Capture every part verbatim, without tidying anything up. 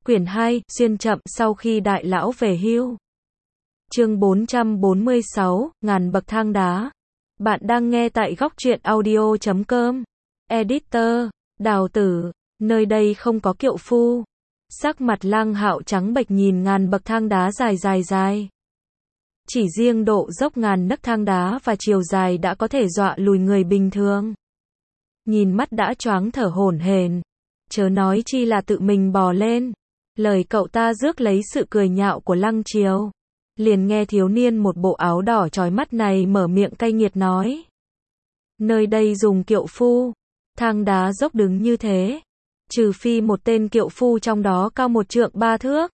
Quyển hai, xuyên chậm sau khi đại lão về hưu. Chương bốn trăm bốn mươi sáu, ngàn bậc thang đá. Bạn đang nghe tại góc truyện audio chấm com. Editor, Đào Tử, nơi đây không có kiệu phu. Sắc mặt Lăng Hạo trắng bệch nhìn ngàn bậc thang đá dài dài dài. Chỉ riêng độ dốc ngàn nấc thang đá và chiều dài đã có thể dọa lùi người bình thường. Nhìn mắt đã choáng thở hổn hển, chớ nói chi là tự mình bò lên. Lời cậu ta rước lấy sự cười nhạo của Lăng Triều. Liền nghe thiếu niên một bộ áo đỏ chói mắt này mở miệng cay nghiệt nói. Nơi đây dùng kiệu phu, thang đá dốc đứng như thế. Trừ phi một tên kiệu phu trong đó cao một trượng ba thước.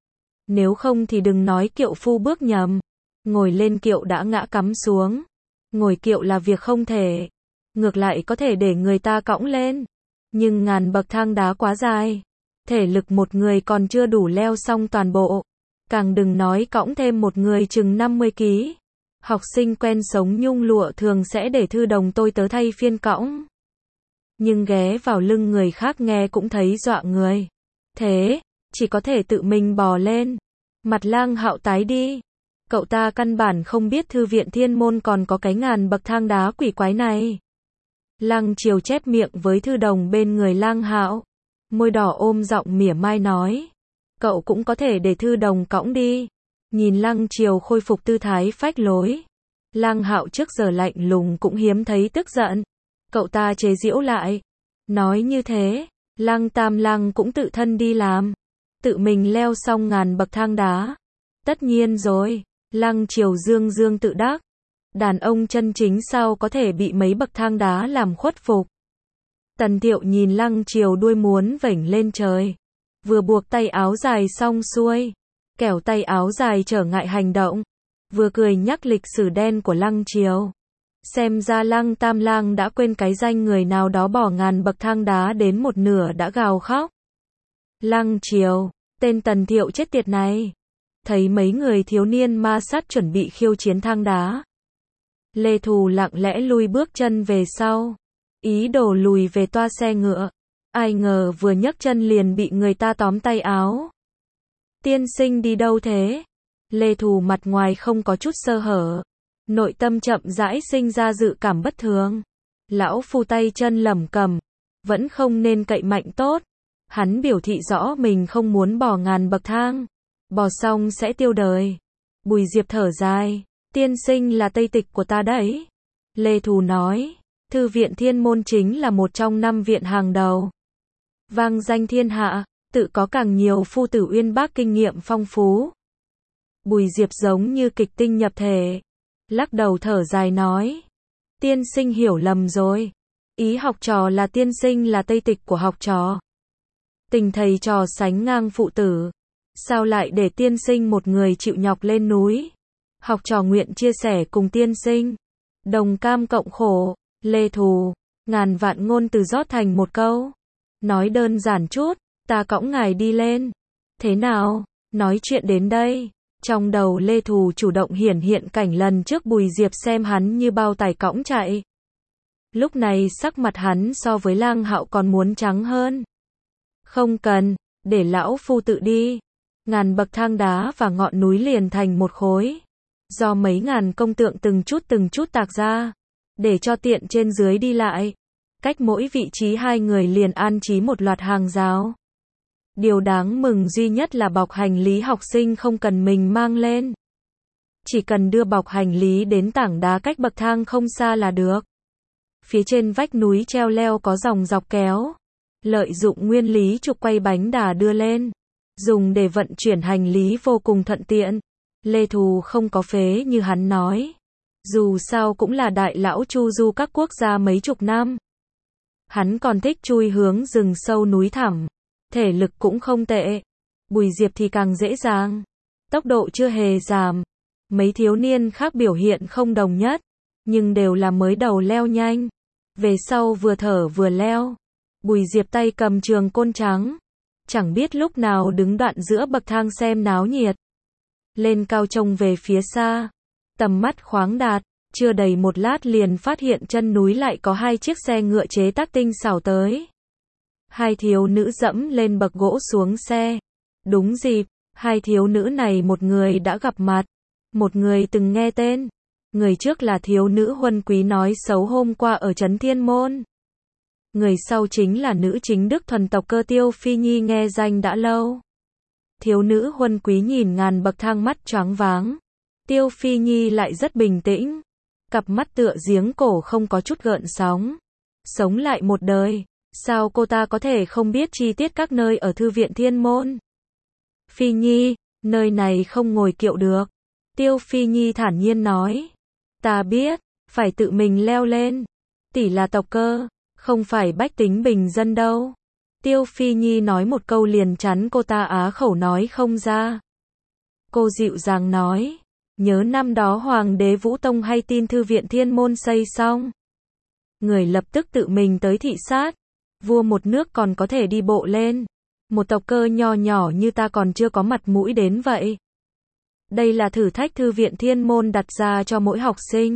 Nếu không thì đừng nói kiệu phu bước nhầm. Ngồi lên kiệu đã ngã cắm xuống. Ngồi kiệu là việc không thể. Ngược lại có thể để người ta cõng lên. Nhưng ngàn bậc thang đá quá dài. Thể lực một người còn chưa đủ leo xong toàn bộ. Càng đừng nói cõng thêm một người chừng năm mươi ki lô gam. Học sinh quen sống nhung lụa thường sẽ để thư đồng tôi tớ thay phiên cõng. Nhưng ghé vào lưng người khác nghe cũng thấy dọa người. Thế, chỉ có thể tự mình bò lên. Mặt Lăng Hạo tái đi. Cậu ta căn bản không biết thư viện Thiên Môn còn có cái ngàn bậc thang đá quỷ quái này. Lăng Triều chép miệng với thư đồng bên người Lăng Hạo. Môi đỏ ôm giọng mỉa mai nói. Cậu cũng có thể để thư đồng cõng đi. Nhìn Lăng Triều khôi phục tư thái phách lối. Lăng Hạo trước giờ lạnh lùng cũng hiếm thấy tức giận. Cậu ta chế giễu lại. Nói như thế, Lăng Tam Lăng cũng tự thân đi làm. Tự mình leo xong ngàn bậc thang đá. Tất nhiên rồi, Lăng Triều dương dương tự đắc. Đàn ông chân chính sao có thể bị mấy bậc thang đá làm khuất phục. Tần Thiệu nhìn Lăng Triều đuôi muốn vểnh lên trời. Vừa buộc tay áo dài xong xuôi. Kẻo tay áo dài trở ngại hành động. Vừa cười nhắc lịch sử đen của Lăng Triều. Xem ra Lăng Tam Lang đã quên cái danh người nào đó bỏ ngàn bậc thang đá đến một nửa đã gào khóc. Lăng Triều, tên Tần Thiệu chết tiệt này. Thấy mấy người thiếu niên ma sát chuẩn bị khiêu chiến thang đá. Lê Thù lặng lẽ lui bước chân về sau. Ý đồ lùi về toa xe ngựa. Ai ngờ vừa nhấc chân liền bị người ta tóm tay áo. Tiên sinh đi đâu thế? Lê Thù mặt ngoài không có chút sơ hở. Nội tâm chậm rãi sinh ra dự cảm bất thường. Lão phu tay chân lẩm cẩm. Vẫn không nên cậy mạnh tốt. Hắn biểu thị rõ mình không muốn bò ngàn bậc thang. Bò xong sẽ tiêu đời. Bùi Diệp thở dài. Tiên sinh là Tây Tịch của ta đấy. Lê Thù nói. Thư viện Thiên Môn chính là một trong năm viện hàng đầu. Vang danh thiên hạ, tự có càng nhiều phu tử uyên bác kinh nghiệm phong phú. Bùi Diệp giống như kịch tinh nhập thể. Lắc đầu thở dài nói. Tiên sinh hiểu lầm rồi. Ý học trò là tiên sinh là Tây Tịch của học trò. Tình thầy trò sánh ngang phụ tử. Sao lại để tiên sinh một người chịu nhọc lên núi? Học trò nguyện chia sẻ cùng tiên sinh. Đồng cam cộng khổ. Lê Thù, ngàn vạn ngôn từ rót thành một câu. Nói đơn giản chút, ta cõng ngài đi lên. Thế nào? Nói chuyện đến đây. Trong đầu Lê Thù chủ động hiển hiện cảnh lần trước Bùi Diệp xem hắn như bao tải cõng chạy. Lúc này sắc mặt hắn so với Lăng Hạo còn muốn trắng hơn. Không cần, để lão phu tự đi. Ngàn bậc thang đá và ngọn núi liền thành một khối. Do mấy ngàn công tượng từng chút từng chút tạc ra. Để cho tiện trên dưới đi lại. Cách mỗi vị trí hai người liền an trí một loạt hàng rào. Điều đáng mừng duy nhất là bọc hành lý học sinh không cần mình mang lên. Chỉ cần đưa bọc hành lý đến tảng đá cách bậc thang không xa là được. Phía trên vách núi treo leo có dòng dọc kéo. Lợi dụng nguyên lý trục quay bánh đà đưa lên. Dùng để vận chuyển hành lý vô cùng thuận tiện. Lê Thù không có phế như hắn nói. Dù sao cũng là đại lão chu du các quốc gia mấy chục năm. Hắn còn thích chui hướng rừng sâu núi thẳm. Thể lực cũng không tệ. Bùi Diệp thì càng dễ dàng. Tốc độ chưa hề giảm. Mấy thiếu niên khác biểu hiện không đồng nhất. Nhưng đều là mới đầu leo nhanh. Về sau vừa thở vừa leo. Bùi Diệp tay cầm trường côn trắng. Chẳng biết lúc nào đứng đoạn giữa bậc thang xem náo nhiệt. Lên cao trông về phía xa. Tầm mắt khoáng đạt. Chưa đầy một lát liền phát hiện chân núi lại có hai chiếc xe ngựa chế tác tinh xảo tới. Hai thiếu nữ dẫm lên bậc gỗ xuống xe. Đúng dịp, hai thiếu nữ này một người đã gặp mặt, một người từng nghe tên. Người trước là thiếu nữ Huân Quý nói xấu hôm qua ở Trấn Thiên Môn. Người sau chính là nữ chính Đức thuần tộc cơ Tiêu Phi Nhi nghe danh đã lâu. Thiếu nữ Huân Quý nhìn ngàn bậc thang mắt choáng váng. Tiêu Phi Nhi lại rất bình tĩnh. Cặp mắt tựa giếng cổ không có chút gợn sóng. Sống lại một đời, sao cô ta có thể không biết chi tiết các nơi ở Thư viện Thiên Môn? Phi Nhi, nơi này không ngồi kiệu được. Tiêu Phi Nhi thản nhiên nói. Ta biết, phải tự mình leo lên. Tỷ là tộc cơ, không phải bách tính bình dân đâu. Tiêu Phi Nhi nói một câu liền chắn cô ta á khẩu nói không ra. Cô dịu dàng nói. Nhớ năm đó Hoàng đế Vũ Tông hay tin Thư viện Thiên Môn xây xong. Người lập tức tự mình tới thị sát. Vua một nước còn có thể đi bộ lên. Một tộc cơ nho nhỏ như ta còn chưa có mặt mũi đến vậy. Đây là thử thách Thư viện Thiên Môn đặt ra cho mỗi học sinh.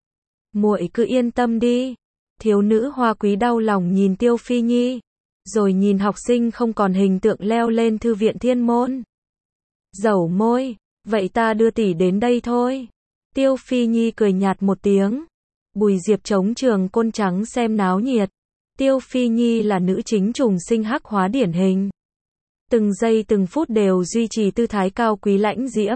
Muội cứ yên tâm đi. Thiếu nữ Hoa Quý đau lòng nhìn Tiêu Phi Nhi, rồi nhìn học sinh không còn hình tượng leo lên Thư viện Thiên Môn. Dẩu môi, vậy ta đưa tỷ đến đây thôi. Tiêu Phi Nhi cười nhạt một tiếng. Bùi Diệp chống trường côn trắng xem náo nhiệt. Tiêu Phi Nhi là nữ chính trùng sinh hắc hóa điển hình. Từng giây từng phút đều duy trì tư thái cao quý lãnh diễm.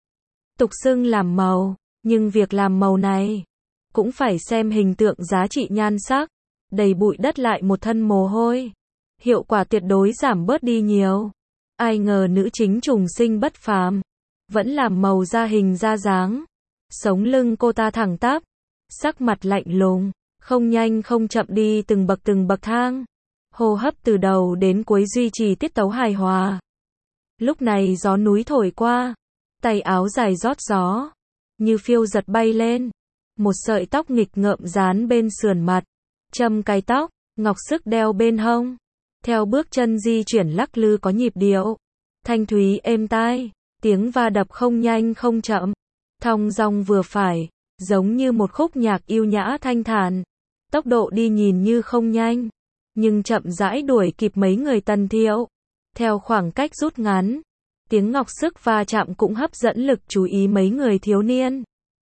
Tục xưng làm màu, nhưng việc làm màu này cũng phải xem hình tượng giá trị nhan sắc. Đầy bụi đất lại một thân mồ hôi. Hiệu quả tuyệt đối giảm bớt đi nhiều. Ai ngờ nữ chính trùng sinh bất phàm, vẫn làm màu ra hình ra dáng. Sống lưng cô ta thẳng tắp, sắc mặt lạnh lùng, không nhanh không chậm đi từng bậc từng bậc thang. Hô hấp từ đầu đến cuối duy trì tiết tấu hài hòa. Lúc này gió núi thổi qua, tay áo dài rót gió, như phiêu giật bay lên. Một sợi tóc nghịch ngợm dán bên sườn mặt, châm cài tóc, ngọc sức đeo bên hông. Theo bước chân di chuyển lắc lư có nhịp điệu, thanh thúy êm tai, tiếng va đập không nhanh không chậm, thong dong vừa phải, giống như một khúc nhạc yêu nhã thanh thản. Tốc độ đi nhìn như không nhanh, nhưng chậm rãi đuổi kịp mấy người Tần Thiệu. Theo khoảng cách rút ngắn, tiếng ngọc sức va chạm cũng hấp dẫn lực chú ý mấy người thiếu niên.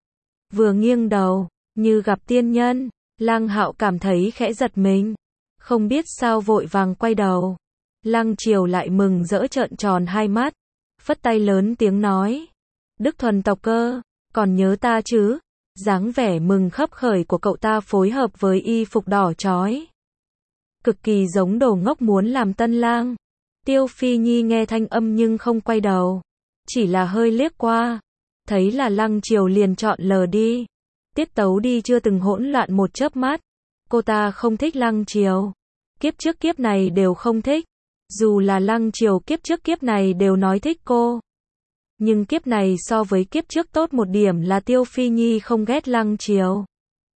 Vừa nghiêng đầu, như gặp tiên nhân, Lăng Hạo cảm thấy khẽ giật mình. Không biết sao vội vàng quay đầu. Lăng Triều lại mừng rỡ trợn tròn hai mắt, phất tay lớn tiếng nói. Đức thuần tộc cơ, còn nhớ ta chứ? Dáng vẻ mừng khấp khởi của cậu ta phối hợp với y phục đỏ chói, cực kỳ giống đồ ngốc muốn làm tân lang. Tiêu Phi Nhi nghe thanh âm nhưng không quay đầu, chỉ là hơi liếc qua, thấy là Lăng Triều liền chọn lờ đi. Tiết tấu đi chưa từng hỗn loạn một chớp mắt. Cô ta không thích Lăng Triều. Kiếp trước kiếp này đều không thích. Dù là Lăng Triều kiếp trước kiếp này đều nói thích cô. Nhưng kiếp này so với kiếp trước tốt một điểm là Tiêu Phi Nhi không ghét Lăng Triều.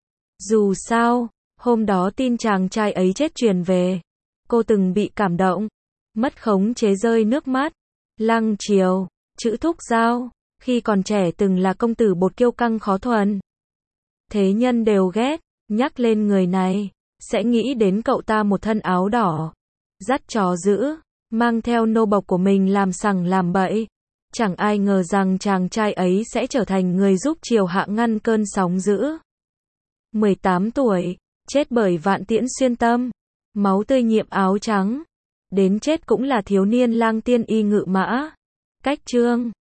Dù sao, hôm đó tin chàng trai ấy chết truyền về, cô từng bị cảm động, mất khống chế rơi nước mắt. Lăng Triều, chữ thúc giao, khi còn trẻ từng là công tử bột kiêu căng khó thuần. Thế nhân đều ghét, nhắc lên người này, sẽ nghĩ đến cậu ta một thân áo đỏ, dắt chó dữ, mang theo nô bộc của mình làm sằng làm bậy. Chẳng ai ngờ rằng chàng trai ấy sẽ trở thành người giúp Triều Hạ ngăn cơn sóng dữ. mười tám tuổi, chết bởi vạn tiễn xuyên tâm, máu tươi nhuộm áo trắng. Đến chết cũng là thiếu niên lang tiên y ngự mã. Cách chương